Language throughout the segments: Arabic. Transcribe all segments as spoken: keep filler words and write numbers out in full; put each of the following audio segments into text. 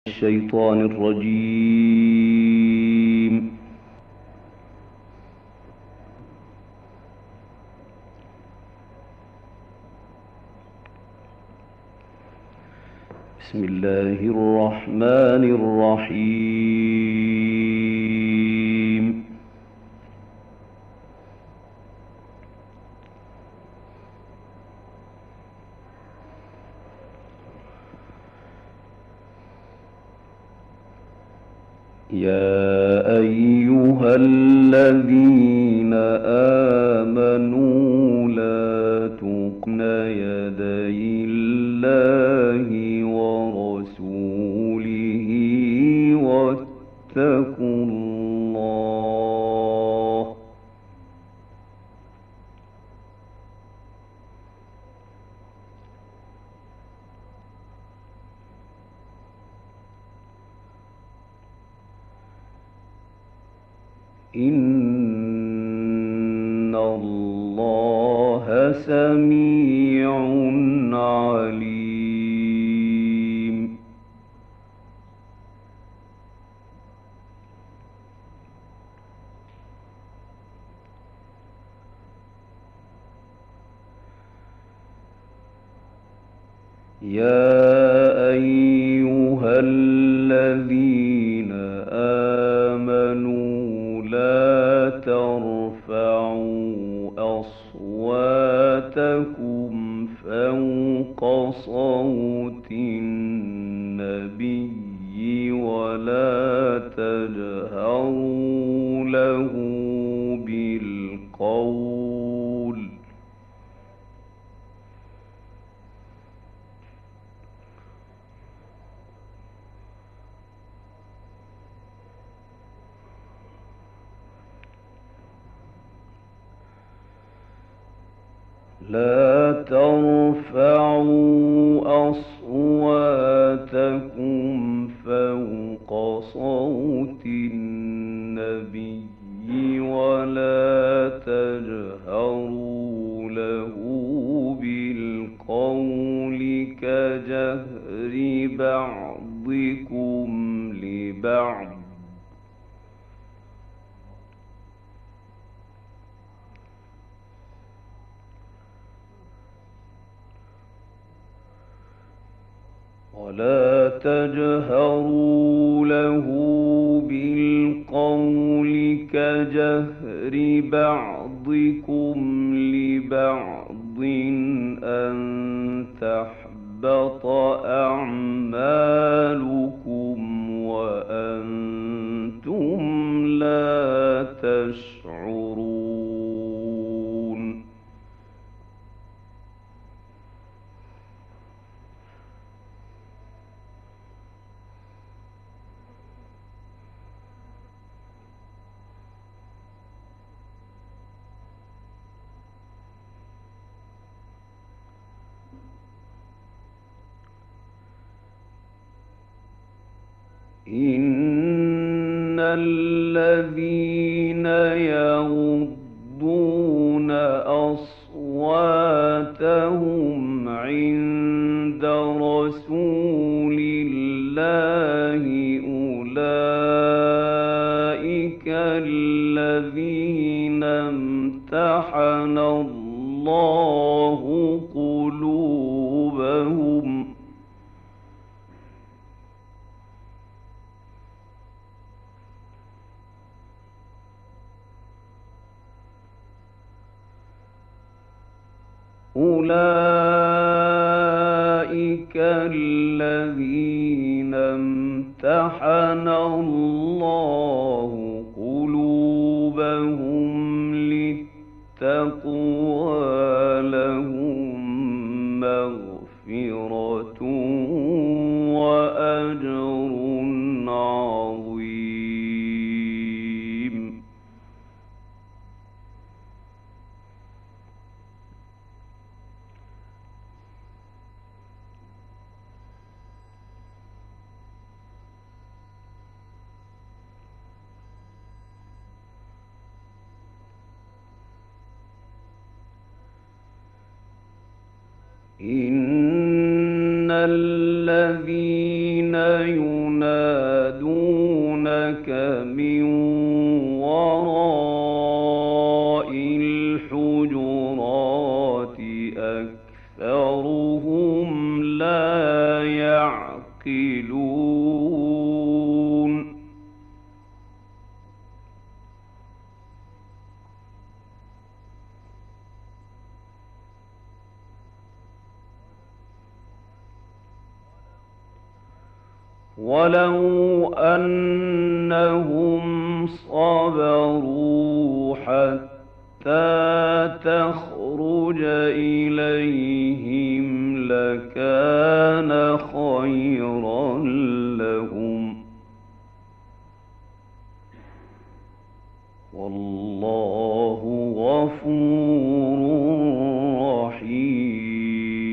الشيطان الرجيم. بسم الله الرحمن الرحيم. يا أيها الذين آمنوا لا تخن يدي الله ورسوله واتقوا الله. إن الله سميع عليم. يا أيها الذين آمنوا لا ترفعوا أصواتكم فوق صوت النبي ولا تجهروا له بالقول لا ترفعوا أصواتكم فوق صوت النبي ولا تجهروا له بالقول كجهر بعضكم لبعض ولا تجهروا له بالقول كجهر بعضكم لبعض أن تحبط أعمالكم وأنتم لا تشعرون. إن الذين يغضون أصواتهم عند رسول الله أولئك الذين امتحن الله قلوبهم أولئك الذين امتحن الله قلوبهم للتقوى لهم مغفرة وأجر عظيم. إن الذين ينادون ينادونك من وراء الحجرات أكثرهم لا يعقلون ولو أنهم صبروا حتى تخرج إليهم لكان خيرا لهم والله غفور رحيم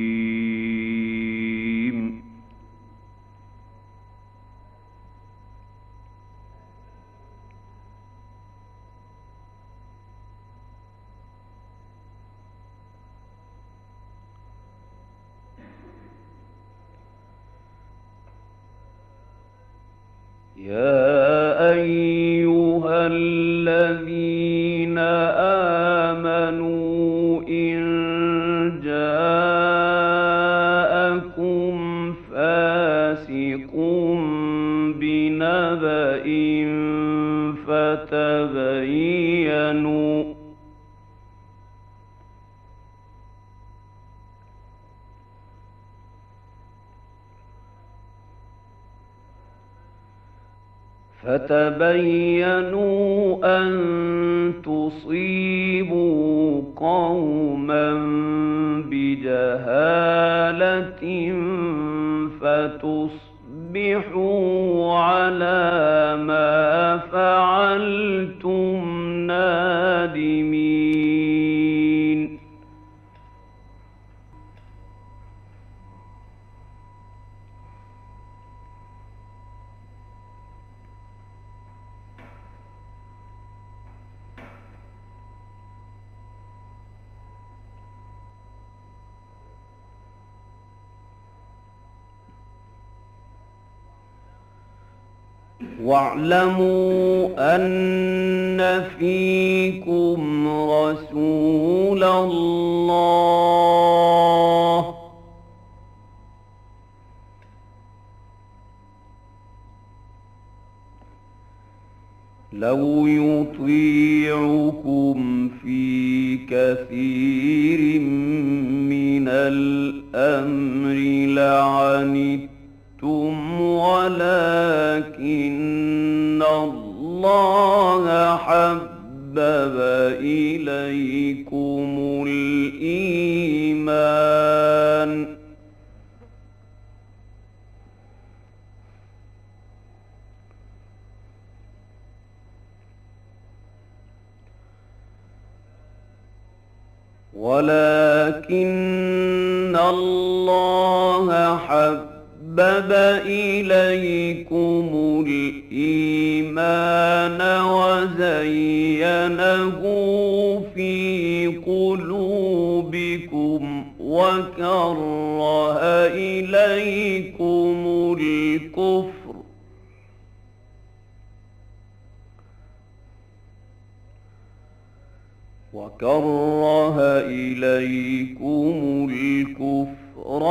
يا أيها الذين آمنوا إن جاءكم فاسق بنبأ فتبينوا فتبينوا أن تصيبوا قوما بجهالة فتصبحوا على ما فعلتم نادمين واعلموا أن فيكم رسول الله لو يطيعكم في كثير من الأمر لعنتم ولكن الله حبب إليكم الإيمان ولكن الله حبب إليكم الإيمان وزينه في قلوبكم وكره إليكم الكفر وكره إليكم الكفر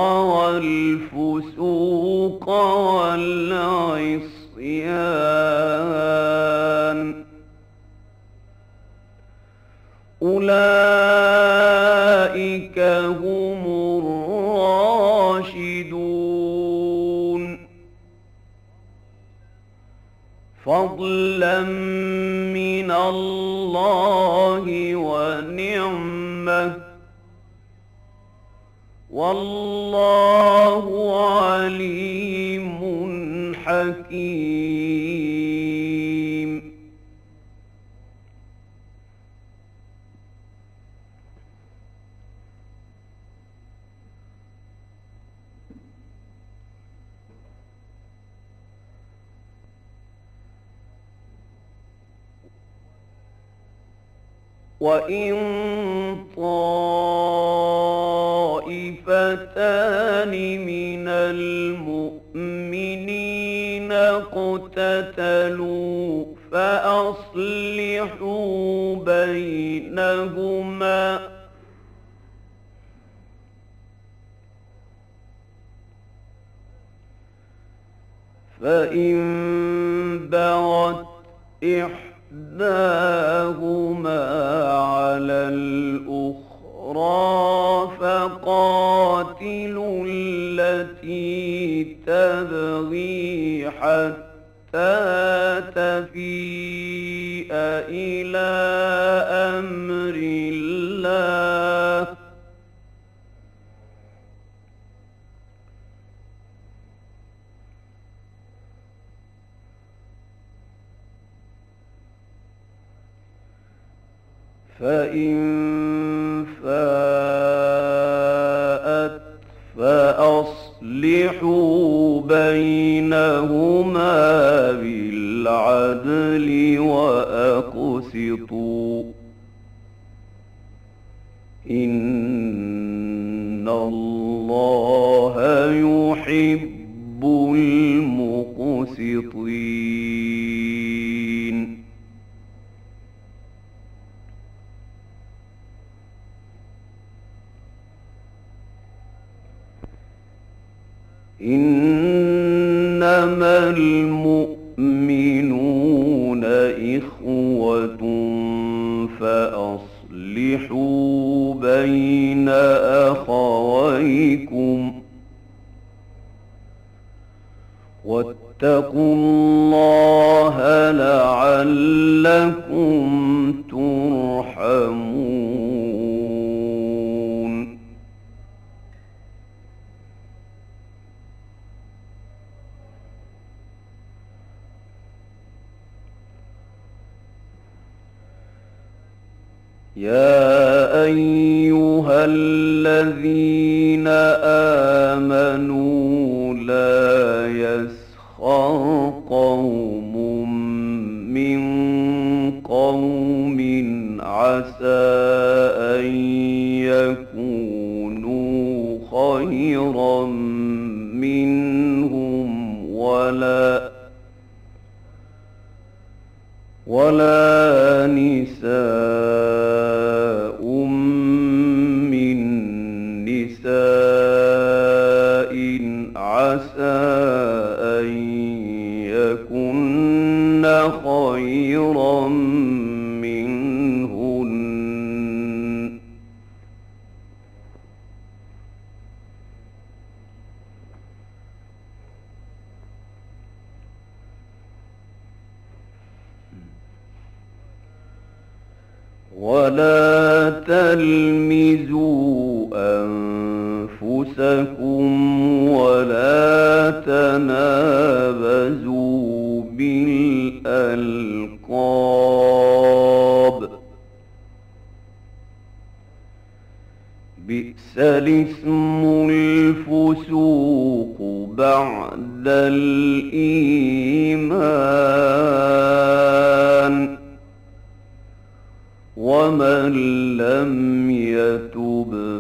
والفسوق والعصيان أولئك هم الراشدون فضلا من الله ونعمة والله عليم حكيم وإن طائفتان من المؤمنين اقتتلوا فأصلحوا بينهما فإن بغت إحداهما على الأخرى فقاتلوا التي تبغي حتى تفيء إلى أمر الله فإن فاءت فأصلحوا بينهما بالعدل وأقسطوا إن الله يحب المقسطين إنما المؤمنون إخوة فأصلحوا بين أخويكم واتقوا الله لعلكم ترحمون يا أيها الذين آمنوا لا يسخر قوم من قوم عسى أن يكونوا خيرا منهم ولا ولا نساء من نساء عسى أن يكن خيرا منهن ولا تلمزوا أنفسكم ولا تنابزوا بالألقاب بئس الاسم الفسوق بعد الإيمان ومن لم يتب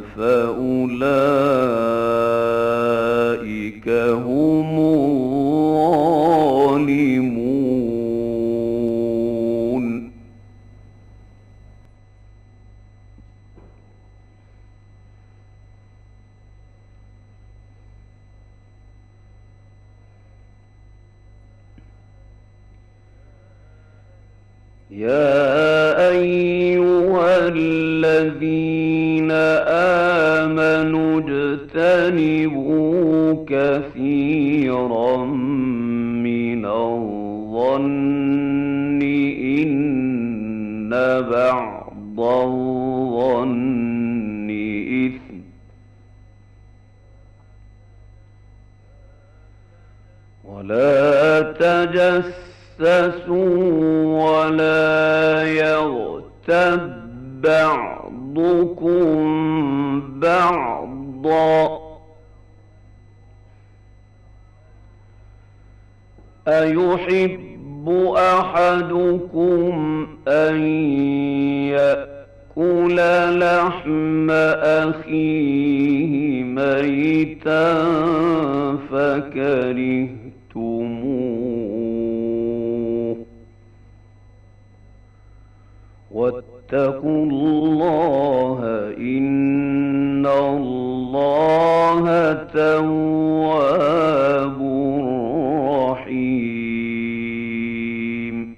فأولئك هم الظالمون يا أيها الذين آمنوا اجتنبوا كثيرا من الظن إن بعض الظن إثم ولا تجسسوا ولا يغتب بعضكم بعضا أيحب أحدكم أن يأكل لحم أخيه ميتا فكرهتموه واتقوا الله إن الله تواب رحيم.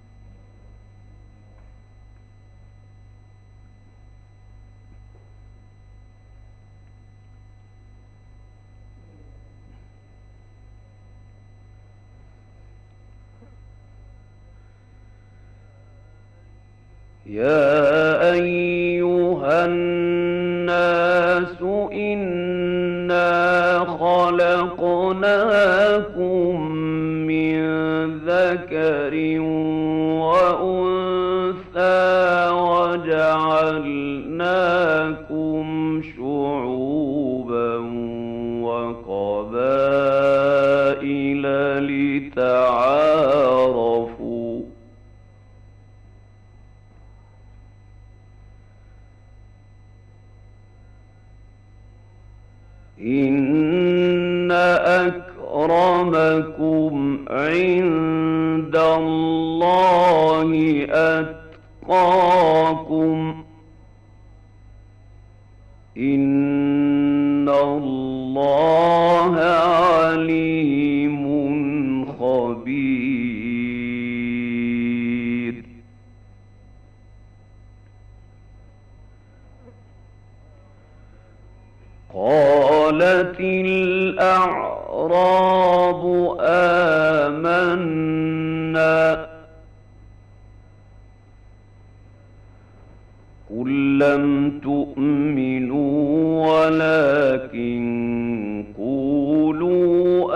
يا أيها الناس إنا خلقناكم من ذكر وأنثى وجعلناكم شعوبا وقبائل لتعارفوا إن أكرمكم عند الله أتقاكم إن الله عليم خبير. قالت الأعراب آمنا قل لم تؤمنوا ولكن قولوا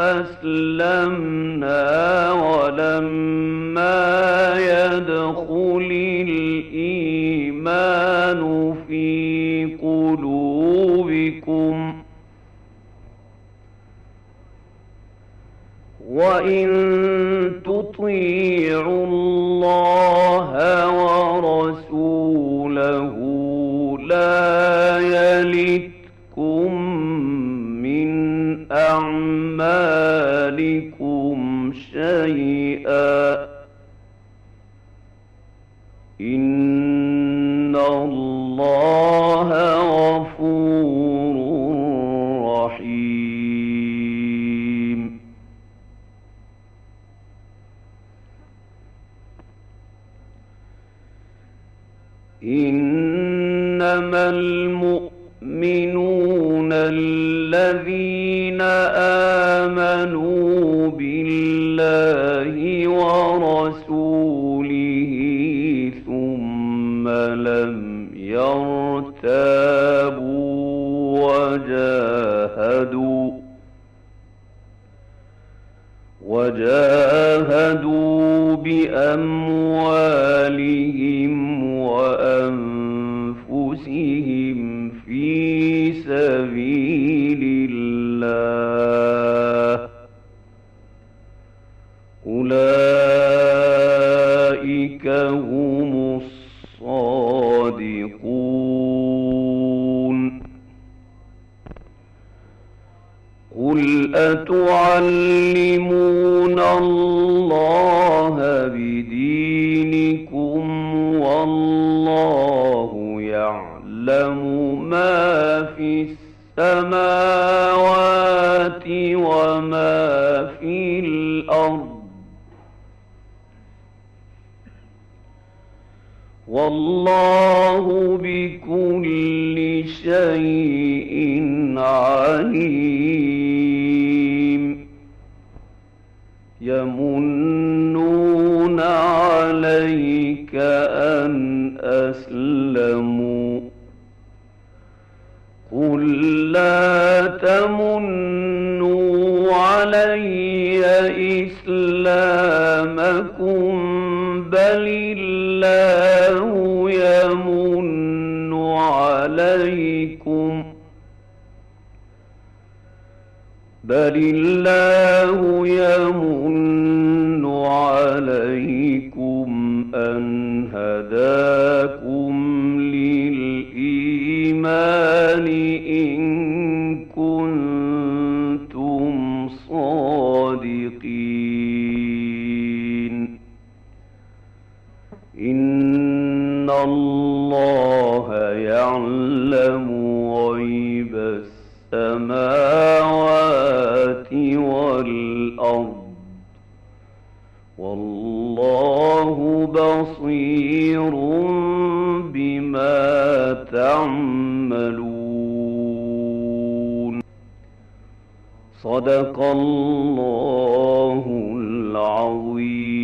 أسلمنا ولما يدخل الإيمان في قلوبكم وإن تطيعوا الله ورسوله لا يلتكم من أعمالكم شيئا إن الله غفور رحيم. إنما المؤمنون الذين آمنوا بالله ورسوله ثم لم يرتابوا وجاهدوا وجاهدوا بأموالهم وأنفسهم في سبيل الله أولئك هم الصادقون. قل أتعلمون الله بدينكم والله يعلم ما في السماوات وما في الأرض والله بكل شيء عليم. يمنون عليك أن أسلموا قل لا تمنوا علي إسلامكم بل الله يمن عليكم بل الله يمن عليكم أن هداكم للإيمان إن كنتم صادقين. إن الله الله يعلم غيب السماوات والأرض والله بصير بما تعملون. صدق الله العظيم.